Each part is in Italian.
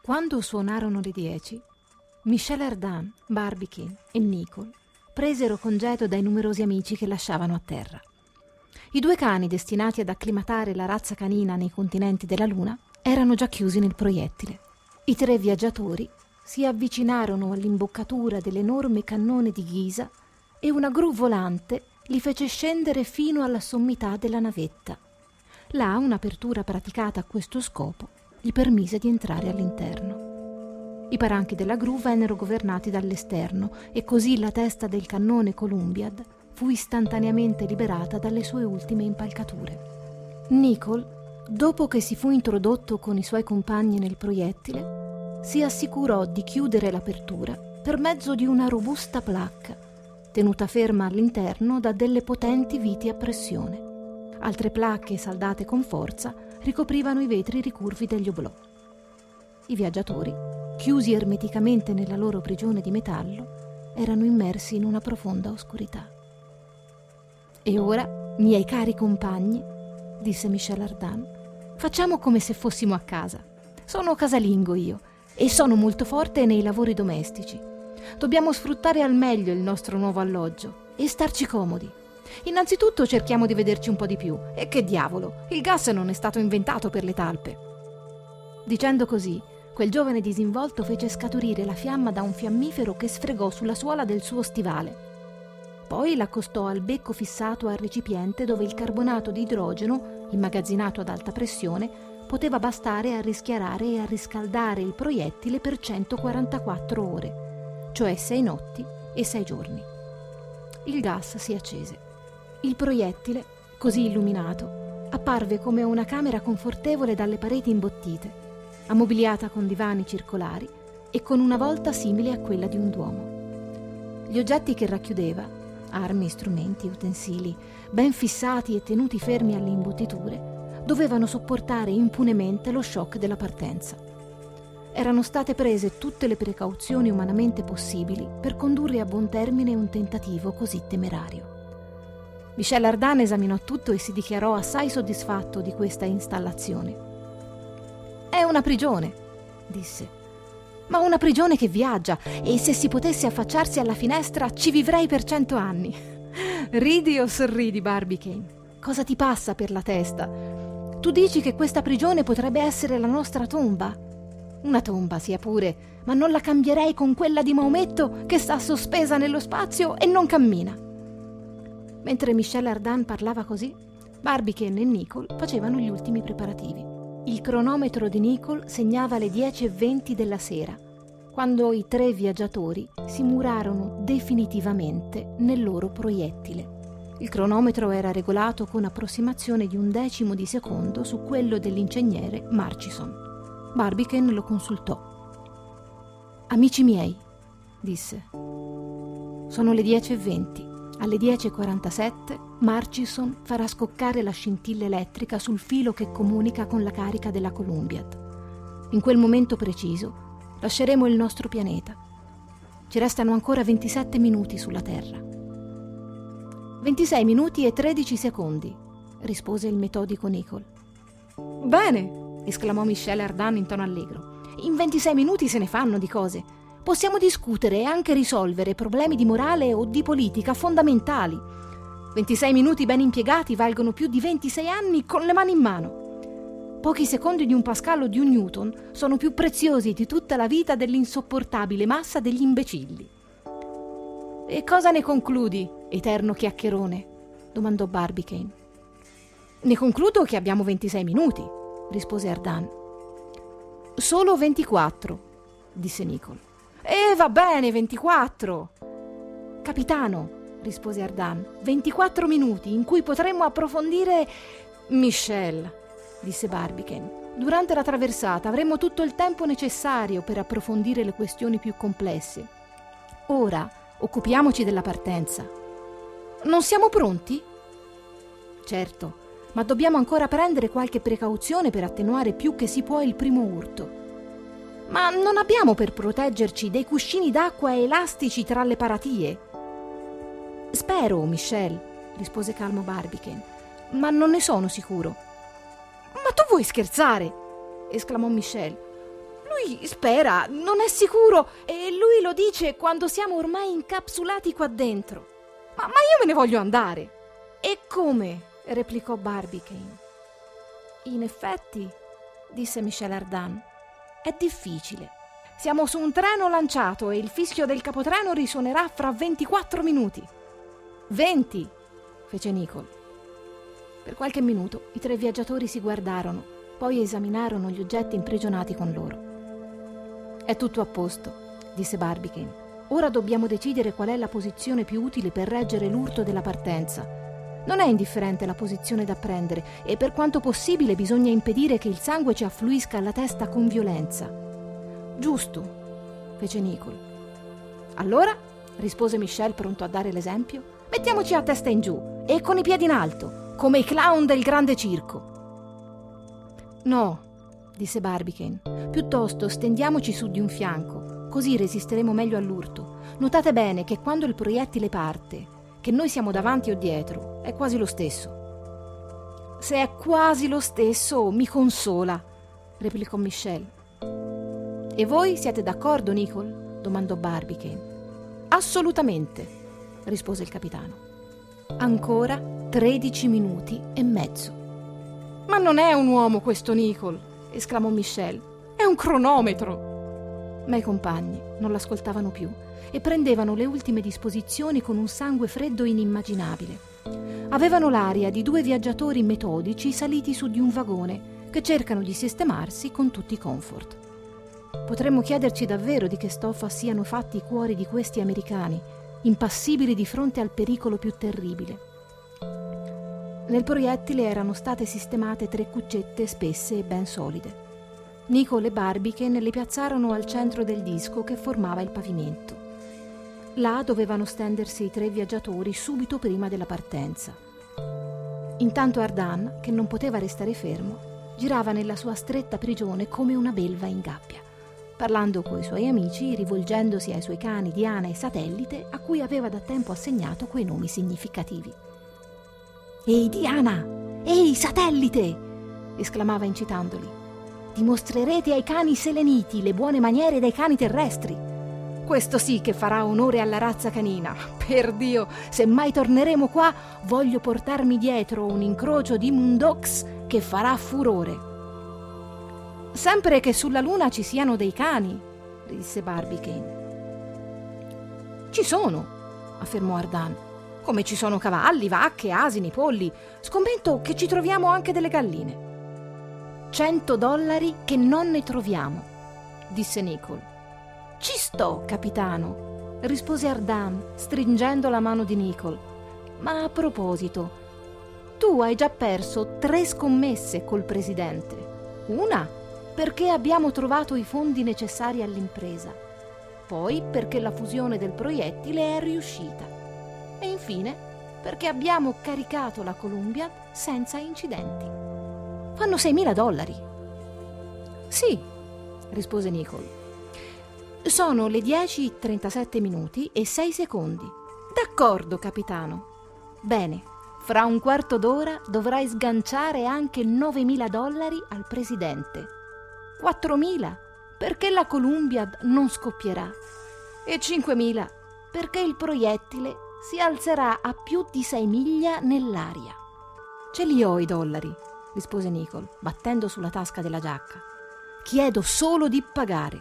Quando suonarono le 10, Michel Ardan, Barbicane e Nicole presero congedo dai numerosi amici che lasciavano a terra. I 2 cani destinati ad acclimatare la razza canina nei continenti della Luna erano già chiusi nel proiettile. I 3 viaggiatori si avvicinarono all'imboccatura dell'enorme cannone di ghisa e una gru volante li fece scendere fino alla sommità della navetta. Là un'apertura praticata a questo scopo gli permise di entrare all'interno. I paranchi della gru vennero governati dall'esterno e così la testa del cannone Columbiad fu istantaneamente liberata dalle sue ultime impalcature. Nicole, dopo che si fu introdotto con i suoi compagni nel proiettile, si assicurò di chiudere l'apertura per mezzo di una robusta placca, tenuta ferma all'interno da delle potenti viti a pressione. Altre placche saldate con forza ricoprivano i vetri ricurvi degli oblò. I viaggiatori, chiusi ermeticamente nella loro prigione di metallo, erano immersi in una profonda oscurità. «E ora, miei cari compagni», disse Michel Ardan, «facciamo come se fossimo a casa. Sono casalingo io e sono molto forte nei lavori domestici. Dobbiamo sfruttare al meglio il nostro nuovo alloggio e starci comodi. Innanzitutto cerchiamo di vederci un po' di più. E che diavolo, il gas non è stato inventato per le talpe». Dicendo così, quel giovane disinvolto fece scaturire la fiamma da un fiammifero che sfregò sulla suola del suo stivale. Poi l'accostò al becco fissato al recipiente dove il carbonato di idrogeno, immagazzinato ad alta pressione, poteva bastare a rischiarare e a riscaldare il proiettile per 144 ore, cioè 6 notti e 6 giorni. Il gas si accese. Il proiettile, così illuminato, apparve come una camera confortevole dalle pareti imbottite, ammobiliata con divani circolari e con una volta simile a quella di un duomo. Gli oggetti che racchiudeva, armi, strumenti, utensili, ben fissati e tenuti fermi alle imbottiture, dovevano sopportare impunemente lo shock della partenza. Erano state prese tutte le precauzioni umanamente possibili per condurre a buon termine un tentativo così temerario. Michel Ardan esaminò tutto e si dichiarò assai soddisfatto di questa installazione. «È una prigione», disse, «ma una prigione che viaggia, e se si potesse affacciarsi alla finestra ci vivrei per 100 anni. Ridi o sorridi, Barbicane? Cosa ti passa per la testa? Tu dici che questa prigione potrebbe essere la nostra tomba? Una tomba sia pure, ma non la cambierei con quella di Maometto che sta sospesa nello spazio e non cammina». Mentre Michel Ardan parlava così, Barbicane e Nicole facevano gli ultimi preparativi. Il cronometro di Nicole segnava le 10:20 della sera, quando i 3 viaggiatori si murarono definitivamente nel loro proiettile. Il cronometro era regolato con approssimazione di 1/10 di secondo su quello dell'ingegnere Murchison. Barbicane lo consultò. «Amici miei», disse, «sono le 10:20. Alle 10:47 Murchison farà scoccare la scintilla elettrica sul filo che comunica con la carica della Columbiad. In quel momento preciso lasceremo il nostro pianeta. Ci restano ancora 27 minuti sulla Terra». 26 minuti e 13 secondi, rispose il metodico Nicole. «Bene», esclamò Michel Ardan in tono allegro. «In 26 minuti se ne fanno di cose. Possiamo discutere e anche risolvere problemi di morale o di politica fondamentali. 26 minuti ben impiegati valgono più di 26 anni con le mani in mano. Pochi secondi di un Pascal o di un Newton sono più preziosi di tutta la vita dell'insopportabile massa degli imbecilli». «E cosa ne concludi, eterno chiacchierone?» domandò Barbicane. «Ne concludo che abbiamo 26 minuti», rispose Ardan. «Solo 24», disse Nicole. «E va bene, 24. «Capitano», rispose Ardan, 24 minuti in cui potremmo approfondire...» «Michel», disse Barbicane, «durante la traversata avremo tutto il tempo necessario per approfondire le questioni più complesse. Ora occupiamoci della partenza». «Non siamo pronti?» «Certo, ma dobbiamo ancora prendere qualche precauzione per attenuare più che si può il primo urto». «Ma non abbiamo per proteggerci dei cuscini d'acqua elastici tra le paratie?» «Spero, Michel», rispose calmo Barbicane, «ma non ne sono sicuro». «Ma tu vuoi scherzare?» esclamò Michel. Lui spera, non è sicuro, e lui lo dice quando siamo ormai incapsulati qua dentro. Ma io me ne voglio andare. E come? Replicò Barbicane. In effetti, disse Michel Ardan, è difficile. Siamo su un treno lanciato e il fischio del capotreno risuonerà fra 24 minuti. 20, fece Nicole. Per qualche minuto i 3 viaggiatori si guardarono, poi esaminarono gli oggetti imprigionati con loro. È tutto a posto, disse Barbicane. Ora dobbiamo decidere qual è la posizione più utile per reggere l'urto della partenza. Non è indifferente la posizione da prendere e per quanto possibile bisogna impedire che il sangue ci affluisca alla testa con violenza. Giusto, fece Nicole. Allora, rispose Michel pronto a dare l'esempio, mettiamoci a testa in giù e con i piedi in alto, come i clown del grande circo. No, disse Barbicane, piuttosto stendiamoci su di un fianco, così resisteremo meglio all'urto. Notate bene che quando il proiettile parte, che noi siamo davanti o dietro, è quasi lo stesso. Se è quasi lo stesso, mi consola, replicò Michel. E voi siete d'accordo, Nicole? Domandò Barbicane. Assolutamente, rispose il capitano. Ancora 13 minuti e mezzo. Ma non è un uomo questo Nicole, esclamò Michel. È un cronometro. Ma i compagni non l'ascoltavano più e prendevano le ultime disposizioni con un sangue freddo inimmaginabile. Avevano l'aria di 2 viaggiatori metodici saliti su di un vagone che cercano di sistemarsi con tutti i comfort. Potremmo chiederci davvero di che stoffa siano fatti i cuori di questi americani, impassibili di fronte al pericolo più terribile. Nel proiettile erano state sistemate 3 cuccette spesse e ben solide. Nicole e Barbicane le piazzarono al centro del disco che formava il pavimento. Là dovevano stendersi i 3 viaggiatori subito prima della partenza. Intanto Ardan, che non poteva restare fermo, girava nella sua stretta prigione come una belva in gabbia, parlando coi suoi amici, rivolgendosi ai suoi cani Diana e Satellite, a cui aveva da tempo assegnato quei nomi significativi. «Ehi Diana! Ehi Satellite!» esclamava incitandoli. «Dimostrerete ai cani seleniti le buone maniere dei cani terrestri. Questo sì che farà onore alla razza canina. Per Dio, se mai torneremo qua, voglio portarmi dietro un incrocio di Moondoggs che farà furore». «Sempre che sulla Luna ci siano dei cani», disse Barbicane. «Ci sono», affermò Ardan. «Come ci sono cavalli, vacche, asini, polli. Scommetto che ci troviamo anche delle galline». $100 che non ne troviamo, disse Nicole. «Ci sto, capitano», rispose Ardan, stringendo la mano di Nicole. «Ma a proposito, tu hai già perso 3 scommesse col presidente. Una perché abbiamo trovato i fondi necessari all'impresa, poi perché la fusione del proiettile è riuscita e infine perché abbiamo caricato la Columbia senza incidenti. Fanno $6.000. «Sì», rispose Nicole. «Sono le 10:37 minuti e 6 secondi. D'accordo, capitano. Bene, fra un quarto d'ora dovrai sganciare anche $9.000 al presidente. 4.000 perché la Columbia non scoppierà e 5.000 perché il proiettile si alzerà a più di 6 miglia nell'aria». «Ce li ho i dollari», rispose Nicole, battendo sulla tasca della giacca. «Chiedo solo di pagare».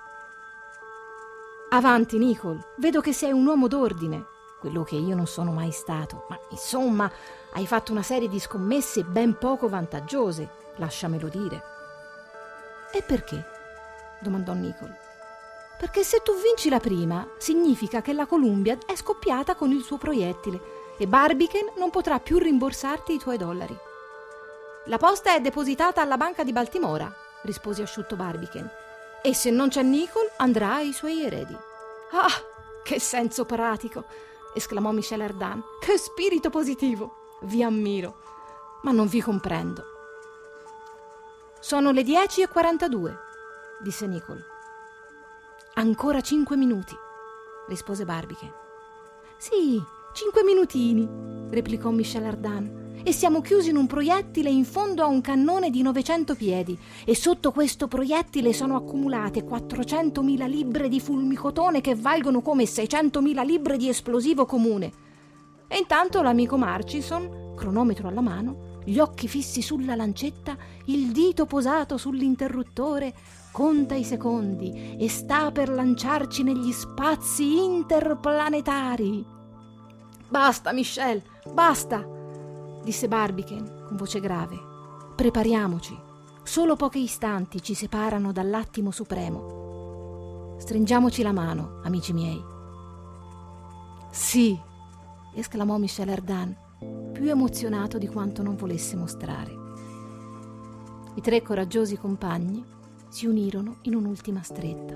«Avanti, Nicole, vedo che sei un uomo d'ordine, quello che io non sono mai stato, ma insomma hai fatto una serie di scommesse ben poco vantaggiose, lasciamelo dire». «E perché?» domandò Nicole. «Perché se tu vinci la prima, significa che la Columbia è scoppiata con il suo proiettile e Barbicane non potrà più rimborsarti i tuoi dollari». «La posta è depositata alla banca di Baltimora», rispose asciutto Barbicane, «e se non c'è Nicole andrà ai suoi eredi». «Ah, che senso pratico!» esclamò Michel Ardan. «Che spirito positivo! Vi ammiro, ma non vi comprendo». «Sono le 10:42, disse Nicole. «Ancora 5 minuti, rispose Barbicane. «Sì, 5 minutini», replicò Michel Ardan. e siamo chiusi in un proiettile in fondo a un cannone di 900 piedi e sotto questo proiettile sono accumulate 400.000 libbre di fulmicotone che valgono come 600.000 libbre di esplosivo comune. E intanto l'amico Murchison, cronometro alla mano, gli occhi fissi sulla lancetta, il dito posato sull'interruttore, conta i secondi e sta per lanciarci negli spazi interplanetari. «Basta, Michel, basta!» disse Barbicane con voce grave. «Prepariamoci. Solo pochi istanti ci separano dall'attimo supremo. Stringiamoci la mano, amici miei». «Sì!» esclamò Michel Ardan, più emozionato di quanto non volesse mostrare. I 3 coraggiosi compagni si unirono in un'ultima stretta.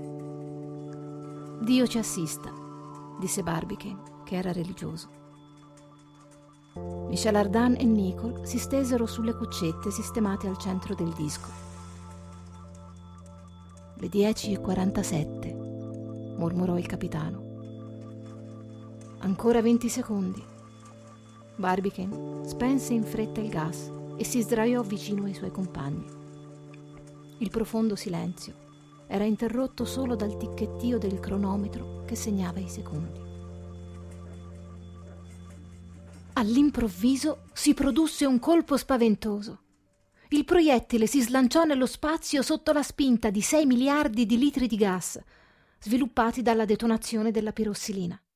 «Dio ci assista», disse Barbicane, che era religioso. Michel Ardan e Nicole si stesero sulle cuccette sistemate al centro del disco. «Le 10:47», mormorò il capitano. «Ancora 20 secondi». Barbicane spense in fretta il gas e si sdraiò vicino ai suoi compagni. Il profondo silenzio era interrotto solo dal ticchettio del cronometro che segnava i secondi. All'improvviso si produsse un colpo spaventoso. Il proiettile si slanciò nello spazio sotto la spinta di 6 miliardi di litri di gas, sviluppati dalla detonazione della pirossilina.